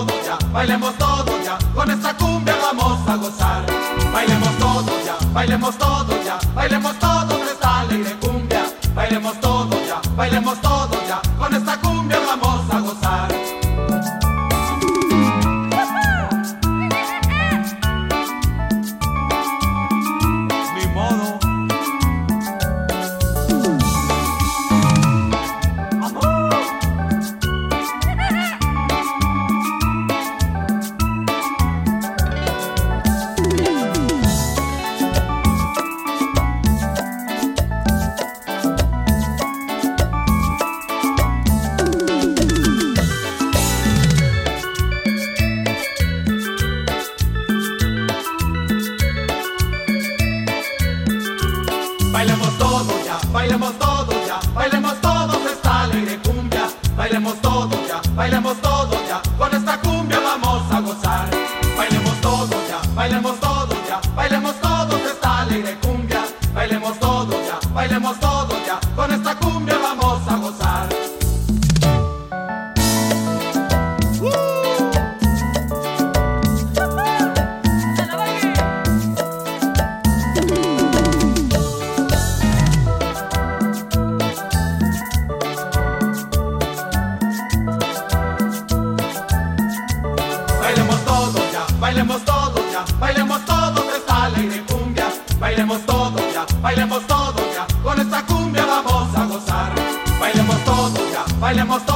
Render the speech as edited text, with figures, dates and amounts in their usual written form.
todos ya, bailemos todos ya, con esta cumbia vamos a gozar. Bailemos todos ya, bailemos todos ya, bailemos todos esta alegre cumbia. Bailemos todos ya, con esta cumbia vamos a gozar. Mi modo. Bailemos todos ya, bailemos todos ya, bailemos todos esta alegre cumbia. Bailemos todos ya, con esta cumbia vamos a gozar. Bailemos todos ya, bailemos todos ya, bailemos todos esta alegre cumbia. Bailemos todos ya, con esta cumbia vamos a gozar. Bailemos todos ya, bailemos todos ya, bailemos todos esta alegre cumbia. Bailemos todos ya, con esta cumbia vamos a gozar. Bailemos todos ya, bailemos